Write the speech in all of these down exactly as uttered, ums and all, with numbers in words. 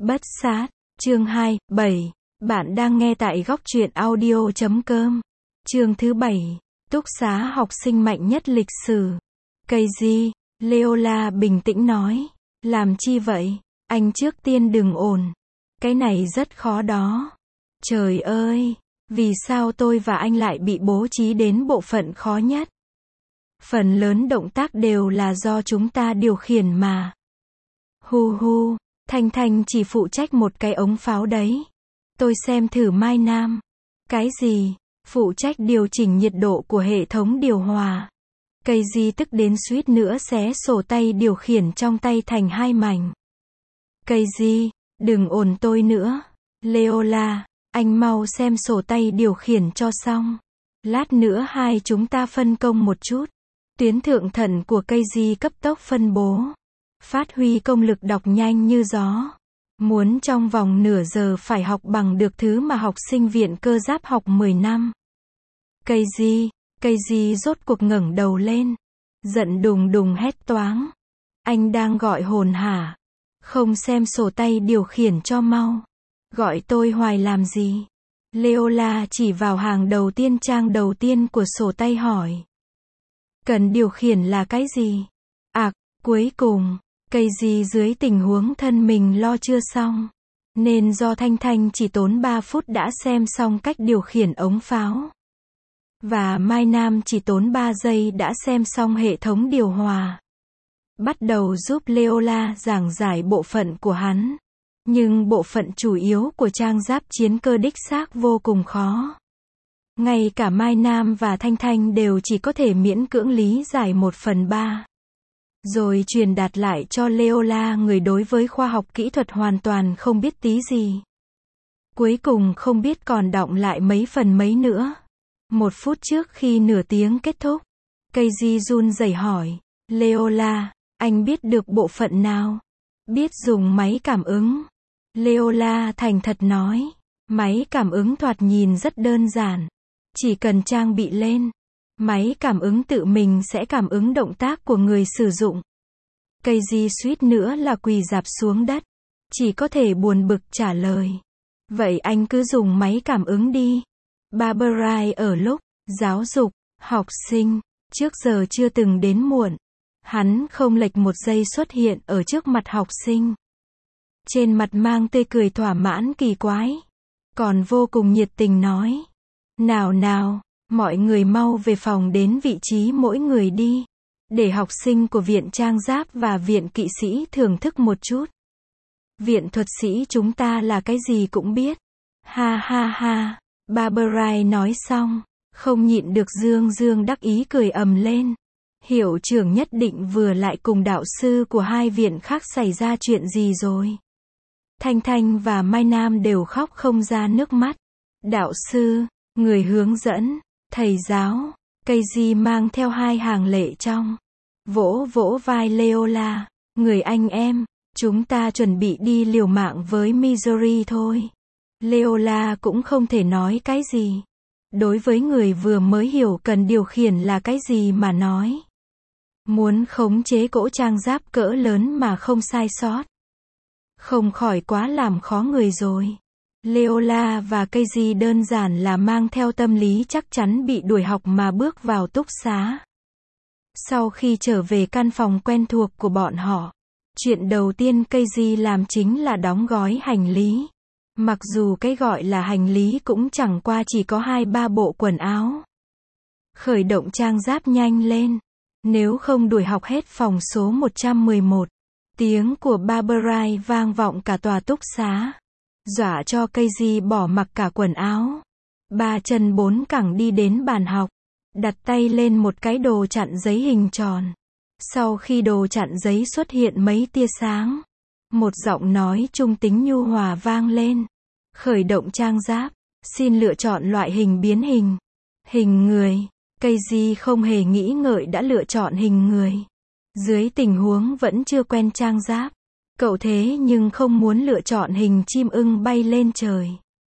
Bất sát, chương hai, bảy. Bạn đang nghe tại góc truyện audio chấm com. Chương thứ bảy. Túc xá học sinh mạnh nhất lịch sử. Casey, Leola bình tĩnh nói. Làm chi vậy? Anh trước tiên đừng ồn. Cái này rất khó đó. Trời ơi, vì sao tôi và anh lại bị bố trí đến bộ phận khó nhất? Phần lớn động tác đều là do chúng ta điều khiển mà. Hu hu, Thanh Thanh chỉ phụ trách một cái ống pháo đấy. Tôi xem thử Mai Nam. Cái gì? Phụ trách điều chỉnh nhiệt độ của hệ thống điều hòa. Casey tức đến suýt nữa xé sổ tay điều khiển trong tay thành hai mảnh. Casey, đừng ồn tôi nữa. Leola, anh mau xem sổ tay điều khiển cho xong. Lát nữa hai chúng ta phân công một chút. Tuyến thượng thận của Casey cấp tốc phân bố. Phát huy công lực đọc nhanh như gió. Muốn trong vòng nửa giờ phải học bằng được thứ mà học sinh viện cơ giáp học mười năm. Casey, Casey rốt cuộc ngẩng đầu lên. Giận đùng đùng hét toáng. Anh đang gọi hồn hả? Không xem sổ tay điều khiển cho mau. Gọi tôi hoài làm gì? Leola chỉ vào hàng đầu tiên trang đầu tiên của sổ tay hỏi. Cần điều khiển là cái gì? À, cuối cùng, Casey dưới tình huống thân mình lo chưa xong. Nên do Thanh Thanh chỉ tốn ba phút đã xem xong cách điều khiển ống pháo. Và Mai Nam chỉ tốn ba giây đã xem xong hệ thống điều hòa. Bắt đầu giúp Leola giảng giải bộ phận của hắn. Nhưng bộ phận chủ yếu của trang giáp chiến cơ đích xác vô cùng khó. Ngay cả Mai Nam và Thanh Thanh đều chỉ có thể miễn cưỡng lý giải một phần ba. Rồi truyền đạt lại cho Leola, người đối với khoa học kỹ thuật hoàn toàn không biết tí gì. Cuối cùng không biết còn đọng lại mấy phần mấy nữa. Một phút trước khi nửa tiếng kết thúc, Casey run rẩy hỏi, Leola, anh biết được bộ phận nào? Biết dùng máy cảm ứng. Leola thành thật nói, máy cảm ứng thoạt nhìn rất đơn giản. Chỉ cần trang bị lên, máy cảm ứng tự mình sẽ cảm ứng động tác của người sử dụng. Casey suýt nữa là quỳ rạp xuống đất. Chỉ có thể buồn bực trả lời. Vậy anh cứ dùng máy cảm ứng đi. Barbara ở lúc giáo dục học sinh trước giờ chưa từng đến muộn. Hắn không lệch một giây xuất hiện ở trước mặt học sinh. Trên mặt mang tươi cười thỏa mãn kỳ quái. Còn vô cùng nhiệt tình nói. Nào nào, mọi người mau về phòng đến vị trí mỗi người đi. Để học sinh của viện trang giáp và viện kỵ sĩ thưởng thức một chút. Viện thuật sĩ chúng ta là cái gì cũng biết. Ha ha ha, Barbara nói xong, không nhịn được dương dương đắc ý cười ầm lên. Hiệu trưởng nhất định vừa lại cùng đạo sư của hai viện khác xảy ra chuyện gì rồi. Thanh Thanh và Mai Nam đều khóc không ra nước mắt. Đạo sư, người hướng dẫn, thầy giáo, Casey mang theo hai hàng lệ trong. Vỗ vỗ vai Leola, người anh em, chúng ta chuẩn bị đi liều mạng với Missouri thôi. Leola cũng không thể nói cái gì. Đối với người vừa mới hiểu cần điều khiển là cái gì mà nói. Muốn khống chế cỗ trang giáp cỡ lớn mà không sai sót. Không khỏi quá làm khó người rồi. Leola và Casey đơn giản là mang theo tâm lý chắc chắn bị đuổi học mà bước vào túc xá. Sau khi trở về căn phòng quen thuộc của bọn họ, chuyện đầu tiên Casey làm chính là đóng gói hành lý. Mặc dù cái gọi là hành lý cũng chẳng qua chỉ có hai ba bộ quần áo. Khởi động trang giáp nhanh lên. Nếu không đuổi học hết phòng số một trăm mười một. Tiếng của Barbara vang vọng cả tòa túc xá. Dọa cho Casey bỏ mặc cả quần áo. Ba chân bốn cẳng đi đến bàn học. Đặt tay lên một cái đồ chặn giấy hình tròn. Sau khi đồ chặn giấy xuất hiện mấy tia sáng, một giọng nói trung tính nhu hòa vang lên. Khởi động trang giáp, xin lựa chọn loại hình biến hình. Hình người. Casey không hề nghĩ ngợi đã lựa chọn hình người. Dưới tình huống vẫn chưa quen trang giáp, cậu thế nhưng không muốn lựa chọn hình chim ưng bay lên trời.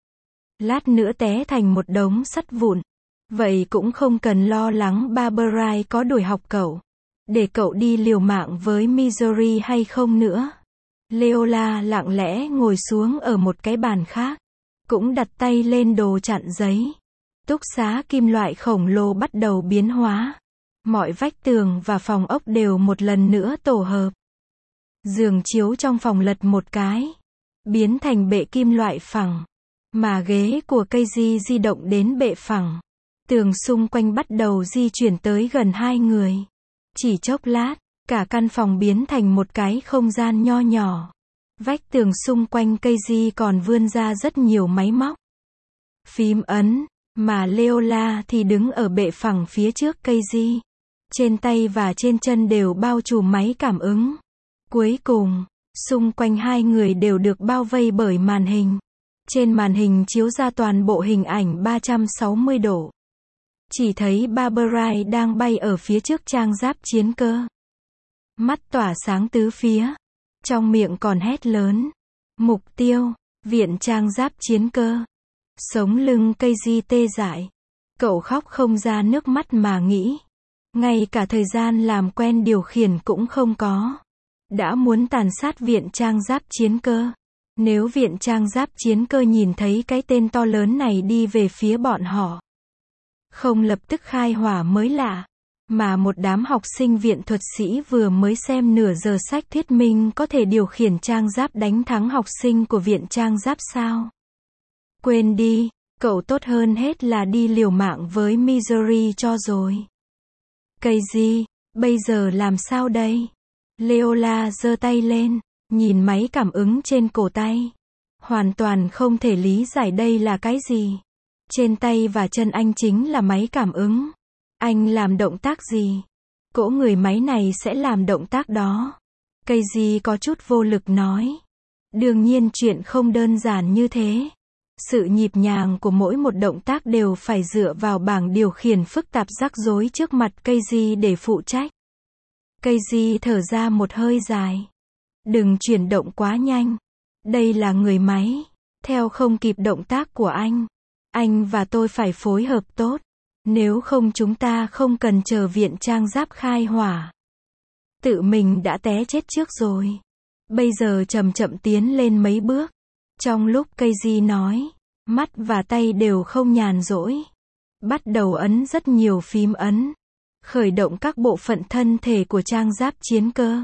Lát nữa té thành một đống sắt vụn. Vậy cũng không cần lo lắng Barbara có đuổi học cậu. Để cậu đi liều mạng với Missouri hay không nữa. Leola lặng lẽ ngồi xuống ở một cái bàn khác, cũng đặt tay lên đồ chặn giấy. Túc xá kim loại khổng lồ bắt đầu biến hóa. Mọi vách tường và phòng ốc đều một lần nữa tổ hợp. Giường chiếu trong phòng lật một cái, biến thành bệ kim loại phẳng, mà ghế của cây di di động đến bệ phẳng. Tường xung quanh bắt đầu di chuyển tới gần hai người. Chỉ chốc lát, cả căn phòng biến thành một cái không gian nho nhỏ. Vách tường xung quanh cây di còn vươn ra rất nhiều máy móc, phím ấn, mà Leola thì đứng ở bệ phẳng phía trước cây di. Trên tay và trên chân đều bao trùm máy cảm ứng. Cuối cùng, xung quanh hai người đều được bao vây bởi màn hình. Trên màn hình chiếu ra toàn bộ hình ảnh ba trăm sáu mươi độ. Chỉ thấy Barbarai đang bay ở phía trước trang giáp chiến cơ. Mắt tỏa sáng tứ phía. Trong miệng còn hét lớn. Mục tiêu, viện trang giáp chiến cơ. Sống lưng cây di tê dại. Cậu khóc không ra nước mắt mà nghĩ. Ngay cả thời gian làm quen điều khiển cũng không có. Đã muốn tàn sát viện trang giáp chiến cơ. Nếu viện trang giáp chiến cơ nhìn thấy cái tên to lớn này đi về phía bọn họ, không lập tức khai hỏa mới lạ. Mà một đám học sinh viện thuật sĩ vừa mới xem nửa giờ sách thuyết minh có thể điều khiển trang giáp đánh thắng học sinh của viện trang giáp sao? Quên đi, cậu tốt hơn hết là đi liều mạng với Missouri cho rồi. Cây gì, bây giờ làm sao đây? Leola giơ tay lên, nhìn máy cảm ứng trên cổ tay. Hoàn toàn không thể lý giải đây là cái gì. Trên tay và chân anh chính là máy cảm ứng. Anh làm động tác gì? Cỗ người máy này sẽ làm động tác đó. Cây gì có chút vô lực nói. Đương nhiên chuyện không đơn giản như thế. Sự nhịp nhàng của mỗi một động tác đều phải dựa vào bảng điều khiển phức tạp rắc rối trước mặt cây gì để phụ trách. Cây gì thở ra một hơi dài. Đừng chuyển động quá nhanh. Đây là người máy. Theo không kịp động tác của anh. Anh và tôi phải phối hợp tốt. Nếu không chúng ta không cần chờ viện trang giáp khai hỏa. Tự mình đã té chết trước rồi. Bây giờ chậm chậm tiến lên mấy bước. Trong lúc cây di nói, mắt và tay đều không nhàn rỗi. Bắt đầu ấn rất nhiều phím ấn. Khởi động các bộ phận thân thể của trang giáp chiến cơ.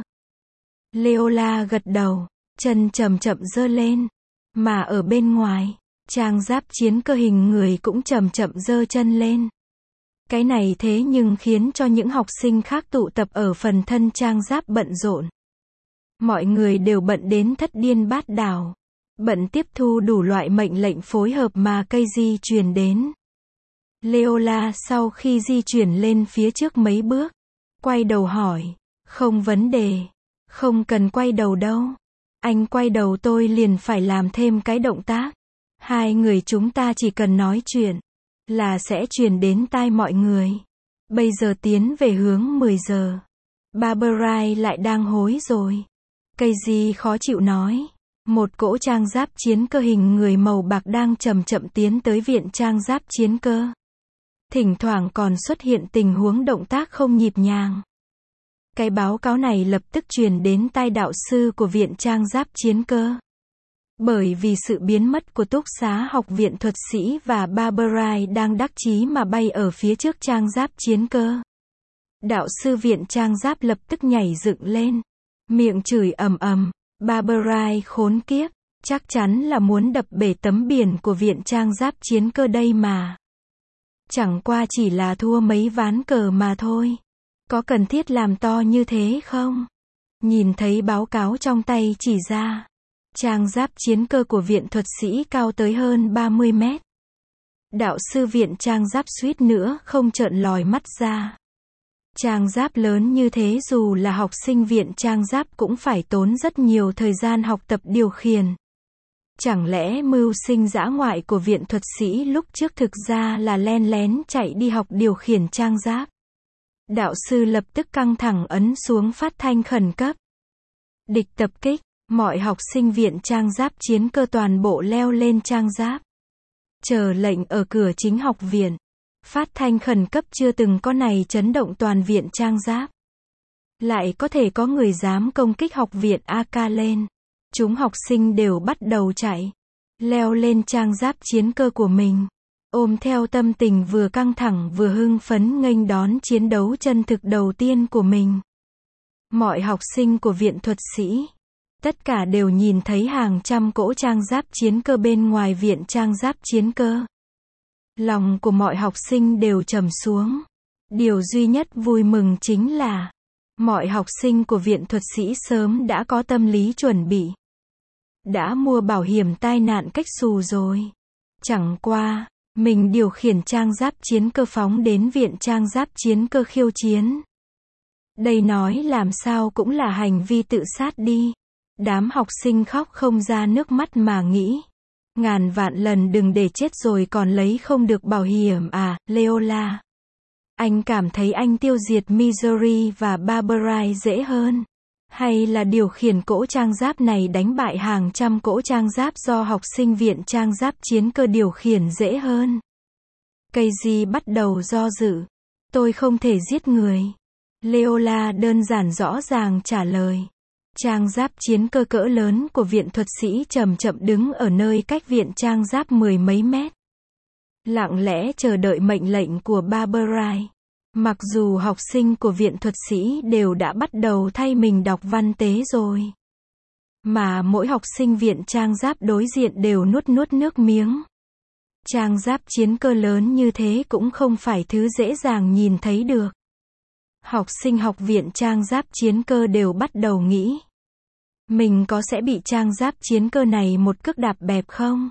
Leola gật đầu, chân chậm chậm giơ lên. Mà ở bên ngoài, trang giáp chiến cơ hình người cũng chậm chậm giơ chân lên. Cái này thế nhưng khiến cho những học sinh khác tụ tập ở phần thân trang giáp bận rộn. Mọi người đều bận đến thất điên bát đảo. Bận tiếp thu đủ loại mệnh lệnh phối hợp mà cây di truyền đến. Leola sau khi di chuyển lên phía trước mấy bước, quay đầu hỏi, không vấn đề, không cần quay đầu đâu. Anh quay đầu tôi liền phải làm thêm cái động tác. Hai người chúng ta chỉ cần nói chuyện, là sẽ truyền đến tai mọi người. Bây giờ tiến về hướng mười giờ. Barbarai lại đang hối rồi. Cây gì khó chịu nói. Một cỗ trang giáp chiến cơ hình người màu bạc đang chậm chậm tiến tới viện trang giáp chiến cơ. Thỉnh thoảng còn xuất hiện tình huống động tác không nhịp nhàng. Cái báo cáo này lập tức truyền đến tai đạo sư của viện trang giáp chiến cơ. Bởi vì sự biến mất của túc xá học viện thuật sĩ và Barbarai đang đắc chí mà bay ở phía trước trang giáp chiến cơ. Đạo sư viện trang giáp lập tức nhảy dựng lên. Miệng chửi ầm ầm. Barbarai khốn kiếp. Chắc chắn là muốn đập bể tấm biển của viện trang giáp chiến cơ đây mà. Chẳng qua chỉ là thua mấy ván cờ mà thôi. Có cần thiết làm to như thế không? Nhìn thấy báo cáo trong tay chỉ ra. Trang giáp chiến cơ của viện thuật sĩ cao tới hơn ba mươi mét. Đạo sư viện trang giáp suýt nữa không trợn lòi mắt ra. Trang giáp lớn như thế dù là học sinh viện trang giáp cũng phải tốn rất nhiều thời gian học tập điều khiển. Chẳng lẽ mưu sinh dã ngoại của viện thuật sĩ lúc trước thực ra là len lén chạy đi học điều khiển trang giáp? Đạo sư lập tức căng thẳng ấn xuống phát thanh khẩn cấp. Địch tập kích. Mọi học sinh viện trang giáp chiến cơ toàn bộ leo lên trang giáp. Chờ lệnh ở cửa chính học viện. Phát thanh khẩn cấp chưa từng có này chấn động toàn viện trang giáp. Lại có thể có người dám công kích học viện a ca lên. Chúng học sinh đều bắt đầu chạy, leo lên trang giáp chiến cơ của mình, ôm theo tâm tình vừa căng thẳng vừa hưng phấn nghênh đón chiến đấu chân thực đầu tiên của mình. Mọi học sinh của viện thuật sĩ, tất cả đều nhìn thấy hàng trăm cỗ trang giáp chiến cơ bên ngoài viện trang giáp chiến cơ. Lòng của mọi học sinh đều trầm xuống. Điều duy nhất vui mừng chính là mọi học sinh của viện thuật sĩ sớm đã có tâm lý chuẩn bị. Đã mua bảo hiểm tai nạn cách xù rồi. Chẳng qua, mình điều khiển trang giáp chiến cơ phóng đến viện trang giáp chiến cơ khiêu chiến. Đây nói làm sao cũng là hành vi tự sát đi. Đám học sinh khóc không ra nước mắt mà nghĩ. Ngàn vạn lần đừng để chết rồi còn lấy không được bảo hiểm à, Leola. Anh cảm thấy anh tiêu diệt Missouri và Barbarai dễ hơn. Hay là điều khiển cỗ trang giáp này đánh bại hàng trăm cỗ trang giáp do học sinh viện trang giáp chiến cơ điều khiển dễ hơn. Casey bắt đầu do dự. Tôi không thể giết người. Leola đơn giản rõ ràng trả lời. Trang giáp chiến cơ cỡ lớn của viện thuật sĩ chậm chậm đứng ở nơi cách viện trang giáp mười mấy mét. Lặng lẽ chờ đợi mệnh lệnh của Barbarai. Mặc dù học sinh của viện thuật sĩ đều đã bắt đầu thay mình đọc văn tế rồi. Mà mỗi học sinh viện trang giáp đối diện đều nuốt nuốt nước miếng. Trang giáp chiến cơ lớn như thế cũng không phải thứ dễ dàng nhìn thấy được. Học sinh học viện trang giáp chiến cơ đều bắt đầu nghĩ. Mình có sẽ bị trang giáp chiến cơ này một cước đạp bẹp không?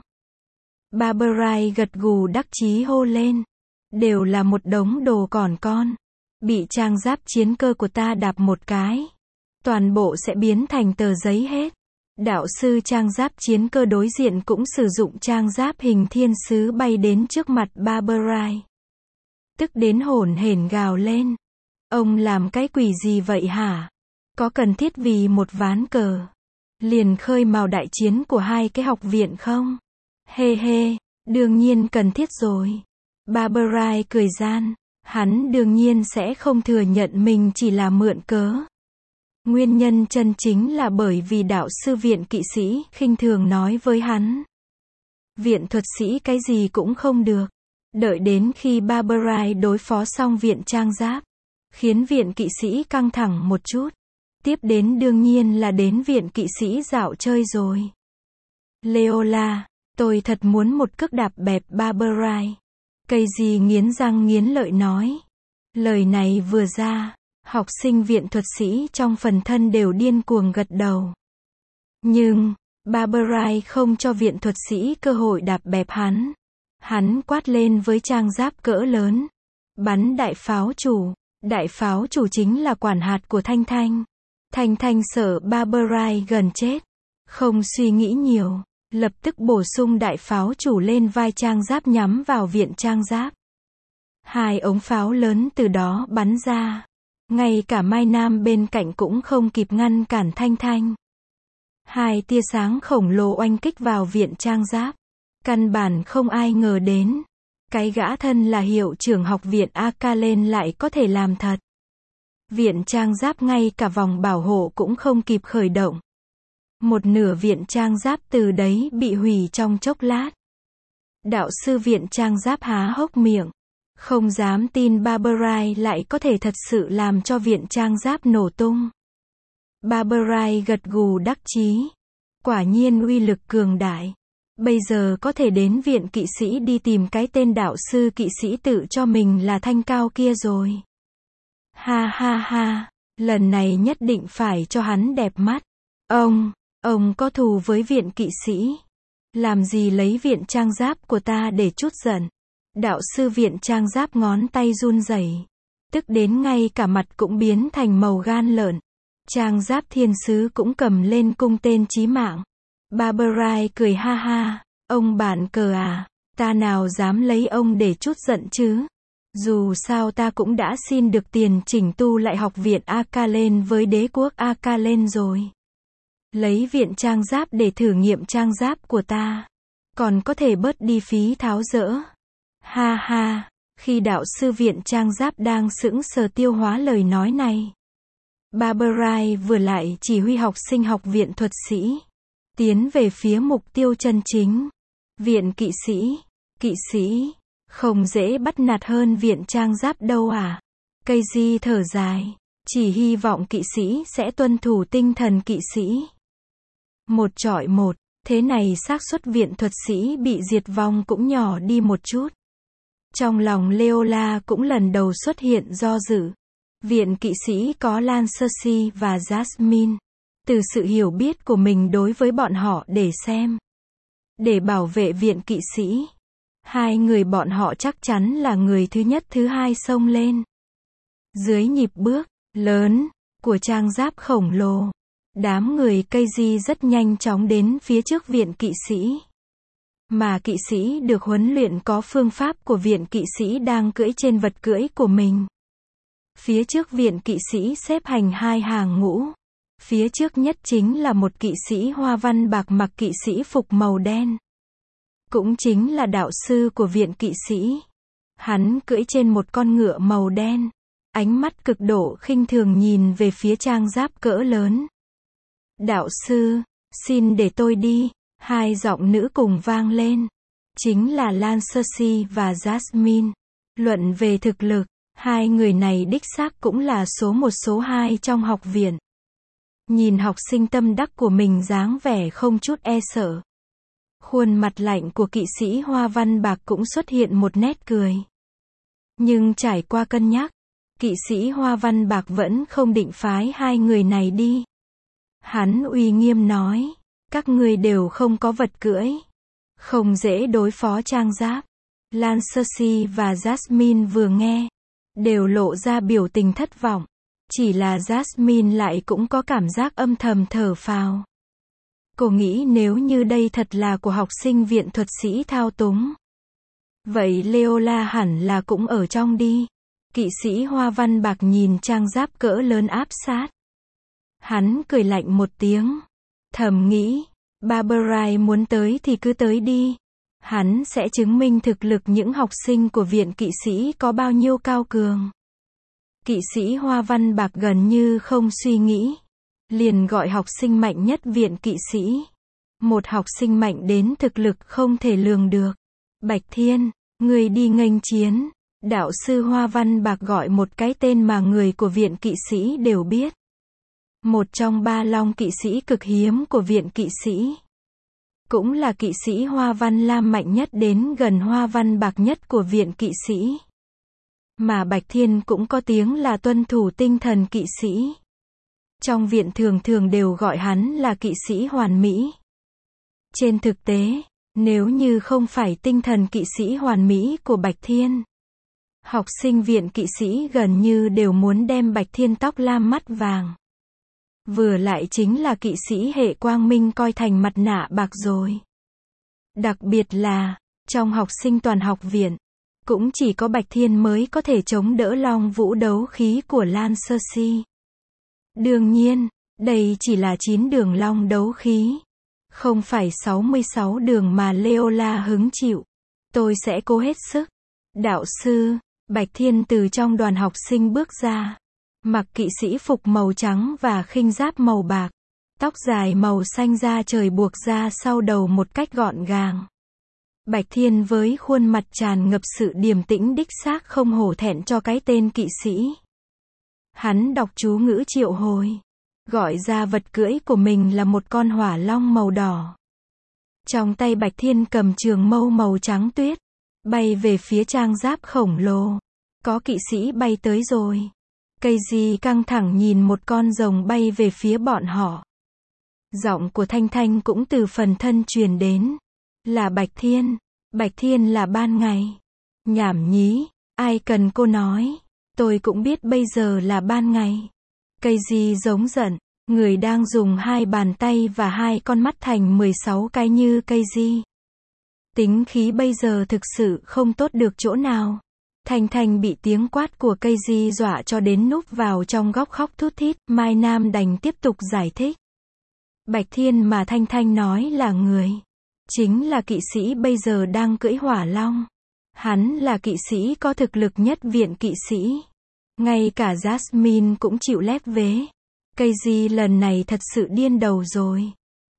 Barbarai gật gù đắc chí hô lên. Đều là một đống đồ còn con. Bị trang giáp chiến cơ của ta đạp một cái. Toàn bộ sẽ biến thành tờ giấy hết. Đạo sư trang giáp chiến cơ đối diện cũng sử dụng trang giáp hình thiên sứ bay đến trước mặt Barbarai. Tức đến hổn hển gào lên. Ông làm cái quỷ gì vậy hả? Có cần thiết vì một ván cờ liền khơi mào đại chiến của hai cái học viện không? Hê hê, đương nhiên cần thiết rồi. Barbarai cười gian. Hắn đương nhiên sẽ không thừa nhận mình chỉ là mượn cớ. Nguyên nhân chân chính là bởi vì đạo sư viện kỵ sĩ khinh thường nói với hắn. Viện thuật sĩ cái gì cũng không được. Đợi đến khi Barbarai đối phó xong viện trang giáp, khiến viện kỵ sĩ căng thẳng một chút. Tiếp đến đương nhiên là đến viện kỵ sĩ dạo chơi rồi. Leola, tôi thật muốn một cước đạp bẹp Barbarai. Casey nghiến răng nghiến lợi nói. Lời này vừa ra, học sinh viện thuật sĩ trong phần thân đều điên cuồng gật đầu. Nhưng, Barbarai không cho viện thuật sĩ cơ hội đạp bẹp hắn. Hắn quát lên với trang giáp cỡ lớn. Bắn đại pháo chủ. Đại pháo chủ chính là quản hạt của Thanh Thanh. Thanh Thanh sợ Barbarai gần chết. Không suy nghĩ nhiều, lập tức bổ sung đại pháo chủ lên vai trang giáp nhắm vào viện trang giáp. Hai ống pháo lớn từ đó bắn ra. Ngay cả Mai Nam bên cạnh cũng không kịp ngăn cản Thanh Thanh. Hai tia sáng khổng lồ oanh kích vào viện trang giáp. Căn bản không ai ngờ đến. Cái gã thân là hiệu trưởng học viện Akalen lại có thể làm thật. Viện trang giáp ngay cả vòng bảo hộ cũng không kịp khởi động. Một nửa viện trang giáp từ đấy bị hủy trong chốc lát. Đạo sư viện trang giáp há hốc miệng. Không dám tin Barbarai lại có thể thật sự làm cho viện trang giáp nổ tung. Barbarai gật gù đắc chí. Quả nhiên uy lực cường đại. Bây giờ có thể đến viện kỵ sĩ đi tìm cái tên đạo sư kỵ sĩ tự cho mình là Thanh Cao kia rồi. Ha ha ha, lần này nhất định phải cho hắn đẹp mắt. Ông, ông có thù với viện kỵ sĩ. Làm gì lấy viện trang giáp của ta để trút giận. Đạo sư viện trang giáp ngón tay run rẩy, tức đến ngay cả mặt cũng biến thành màu gan lợn. Trang giáp thiên sứ cũng cầm lên cung tên chí mạng. Barbarai cười ha ha, ông bản cờ à, ta nào dám lấy ông để trút giận chứ. Dù sao ta cũng đã xin được tiền chỉnh tu lại học viện Akalen với đế quốc Akalen rồi. Lấy viện trang giáp để thử nghiệm trang giáp của ta. Còn có thể bớt đi phí tháo dỡ. Ha ha, khi đạo sư viện trang giáp đang sững sờ tiêu hóa lời nói này. Barbarai vừa lại chỉ huy học sinh học viện thuật sĩ. tiến về phía mục tiêu chân chính. Viện kỵ sĩ, kỵ sĩ, không dễ bắt nạt hơn viện trang giáp đâu à. Casey thở dài, chỉ hy vọng kỵ sĩ sẽ tuân thủ tinh thần kỵ sĩ. Một chọi một, thế này xác suất viện thuật sĩ bị diệt vong cũng nhỏ đi một chút. Trong lòng Leola cũng lần đầu xuất hiện do dự. Viện kỵ sĩ có Lancersea và Jasmine. Từ sự hiểu biết của mình đối với bọn họ để xem. Để bảo vệ viện kỵ sĩ, hai người bọn họ chắc chắn là người thứ nhất thứ hai xông lên. Dưới nhịp bước lớn của trang giáp khổng lồ, đám người Casey rất nhanh chóng đến phía trước viện kỵ sĩ. Mà kỵ sĩ được huấn luyện có phương pháp của viện kỵ sĩ đang cưỡi trên vật cưỡi của mình. Phía trước viện kỵ sĩ xếp hành hai hàng ngũ. Phía trước nhất chính là một kỵ sĩ hoa văn bạc mặc kỵ sĩ phục màu đen. Cũng chính là đạo sư của viện kỵ sĩ. Hắn cưỡi trên một con ngựa màu đen. Ánh mắt cực độ khinh thường nhìn về phía trang giáp cỡ lớn. Đạo sư, xin để tôi đi. Hai giọng nữ cùng vang lên. Chính là Lancersea và Jasmine. Luận về thực lực, hai người này đích xác cũng là số một số hai trong học viện. Nhìn học sinh tâm đắc của mình dáng vẻ không chút e sợ. Khuôn mặt lạnh của kỵ sĩ hoa văn bạc cũng xuất hiện một nét cười. Nhưng trải qua cân nhắc, kỵ sĩ hoa văn bạc vẫn không định phái hai người này đi. Hắn uy nghiêm nói, các ngươi đều không có vật cưỡi. Không dễ đối phó trang giáp. Lancersea và Jasmine vừa nghe, đều lộ ra biểu tình thất vọng. Chỉ là Jasmine lại cũng có cảm giác âm thầm thở phào. Cô nghĩ nếu như đây thật là của học sinh viện thuật sĩ thao túng. Vậy Leola hẳn là cũng ở trong đi. Kỵ sĩ hoa văn bạc nhìn trang giáp cỡ lớn áp sát. Hắn cười lạnh một tiếng. Thầm nghĩ, Barbarai muốn tới thì cứ tới đi. Hắn sẽ chứng minh thực lực những học sinh của viện kỵ sĩ có bao nhiêu cao cường. Kỵ sĩ hoa văn bạc gần như không suy nghĩ. Liền gọi học sinh mạnh nhất viện kỵ sĩ. Một học sinh mạnh đến thực lực không thể lường được. Bạch Thiên, người đi nghênh chiến. Đạo sư hoa văn bạc gọi một cái tên mà người của viện kỵ sĩ đều biết. Một trong ba long kỵ sĩ cực hiếm của viện kỵ sĩ. Cũng là kỵ sĩ hoa văn lam mạnh nhất đến gần hoa văn bạc nhất của viện kỵ sĩ. Mà Bạch Thiên cũng có tiếng là tuân thủ tinh thần kỵ sĩ. Trong viện thường thường đều gọi hắn là kỵ sĩ hoàn mỹ. Trên thực tế, nếu như không phải tinh thần kỵ sĩ hoàn mỹ của Bạch Thiên, học sinh viện kỵ sĩ gần như đều muốn đem Bạch Thiên tóc lam mắt vàng. Vừa lại chính là kỵ sĩ hệ quang minh coi thành mặt nạ bạc rồi. Đặc biệt là, trong học sinh toàn học viện, cũng chỉ có Bạch Thiên mới có thể chống đỡ long vũ đấu khí của Lancersea. Đương nhiên, đây chỉ là chín đường long đấu khí. Không phải sáu mươi sáu đường mà Leola hứng chịu. Tôi sẽ cố hết sức. Đạo sư, Bạch Thiên từ trong đoàn học sinh bước ra. Mặc kỵ sĩ phục màu trắng và khinh giáp màu bạc. Tóc dài màu xanh da trời buộc ra sau đầu một cách gọn gàng. Bạch Thiên với khuôn mặt tràn ngập sự điềm tĩnh đích xác không hổ thẹn cho cái tên kỵ sĩ. Hắn đọc chú ngữ triệu hồi. Gọi ra vật cưỡi của mình là một con hỏa long màu đỏ. Trong tay Bạch Thiên cầm trường mâu màu trắng tuyết. Bay về phía trang giáp khổng lồ. Có kỵ sĩ bay tới rồi. Casey căng thẳng nhìn một con rồng bay về phía bọn họ. Giọng của Thanh Thanh cũng từ phần thân truyền đến. Là Bạch Thiên. Bạch Thiên là ban ngày. Nhảm nhí, ai cần cô nói. Tôi cũng biết bây giờ là ban ngày. Casey giống giận. Người đang dùng hai bàn tay và hai con mắt thành mười sáu cái như Casey. Tính khí bây giờ thực sự không tốt được chỗ nào. Thanh Thanh bị tiếng quát của Casey dọa cho đến núp vào trong góc khóc thút thít. Mai Nam đành tiếp tục giải thích. Bạch Thiên mà Thanh Thanh nói là người. Chính là kỵ sĩ bây giờ đang cưỡi hỏa long. Hắn là kỵ sĩ có thực lực nhất viện kỵ sĩ. Ngay cả Jasmine cũng chịu lép vế. Casey lần này thật sự điên đầu rồi.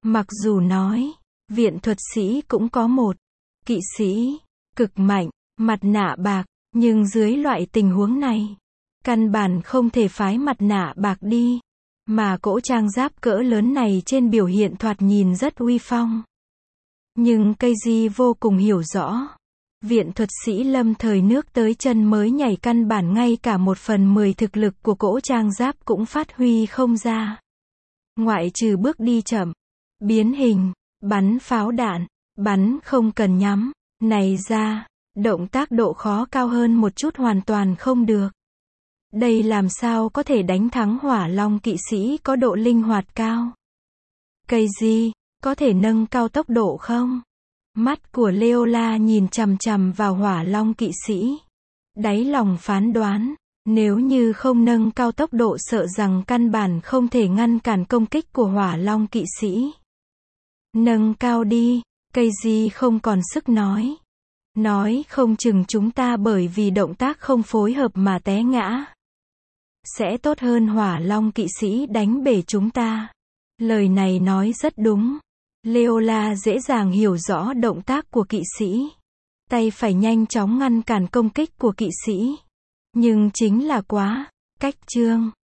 Mặc dù nói, viện thuật sĩ cũng có một kỵ sĩ cực mạnh, mặt nạ bạc, nhưng dưới loại tình huống này, căn bản không thể phái mặt nạ bạc đi, mà cỗ trang giáp cỡ lớn này trên biểu hiện thoạt nhìn rất uy phong. Nhưng Keiji vô cùng hiểu rõ, viện thuật sĩ lâm thời nước tới chân mới nhảy căn bản ngay cả một phần mười thực lực của cỗ trang giáp cũng phát huy không ra. Ngoại trừ bước đi chậm, biến hình, bắn pháo đạn, bắn không cần nhắm, này ra, động tác độ khó cao hơn một chút hoàn toàn không được. Đây làm sao có thể đánh thắng hỏa long kỵ sĩ có độ linh hoạt cao? Keiji, có thể nâng cao tốc độ không? Mắt của Leola nhìn chằm chằm vào hỏa long kỵ sĩ. Đáy lòng phán đoán, nếu như không nâng cao tốc độ sợ rằng căn bản không thể ngăn cản công kích của hỏa long kỵ sĩ. Nâng cao đi, Keiji không còn sức nói. Nói không chừng chúng ta bởi vì động tác không phối hợp mà té ngã. Sẽ tốt hơn hỏa long kỵ sĩ đánh bể chúng ta. Lời này nói rất đúng. Leola dễ dàng hiểu rõ động tác của kỵ sĩ. Tay phải nhanh chóng ngăn cản công kích của kỵ sĩ. Nhưng chính là quá cách trương.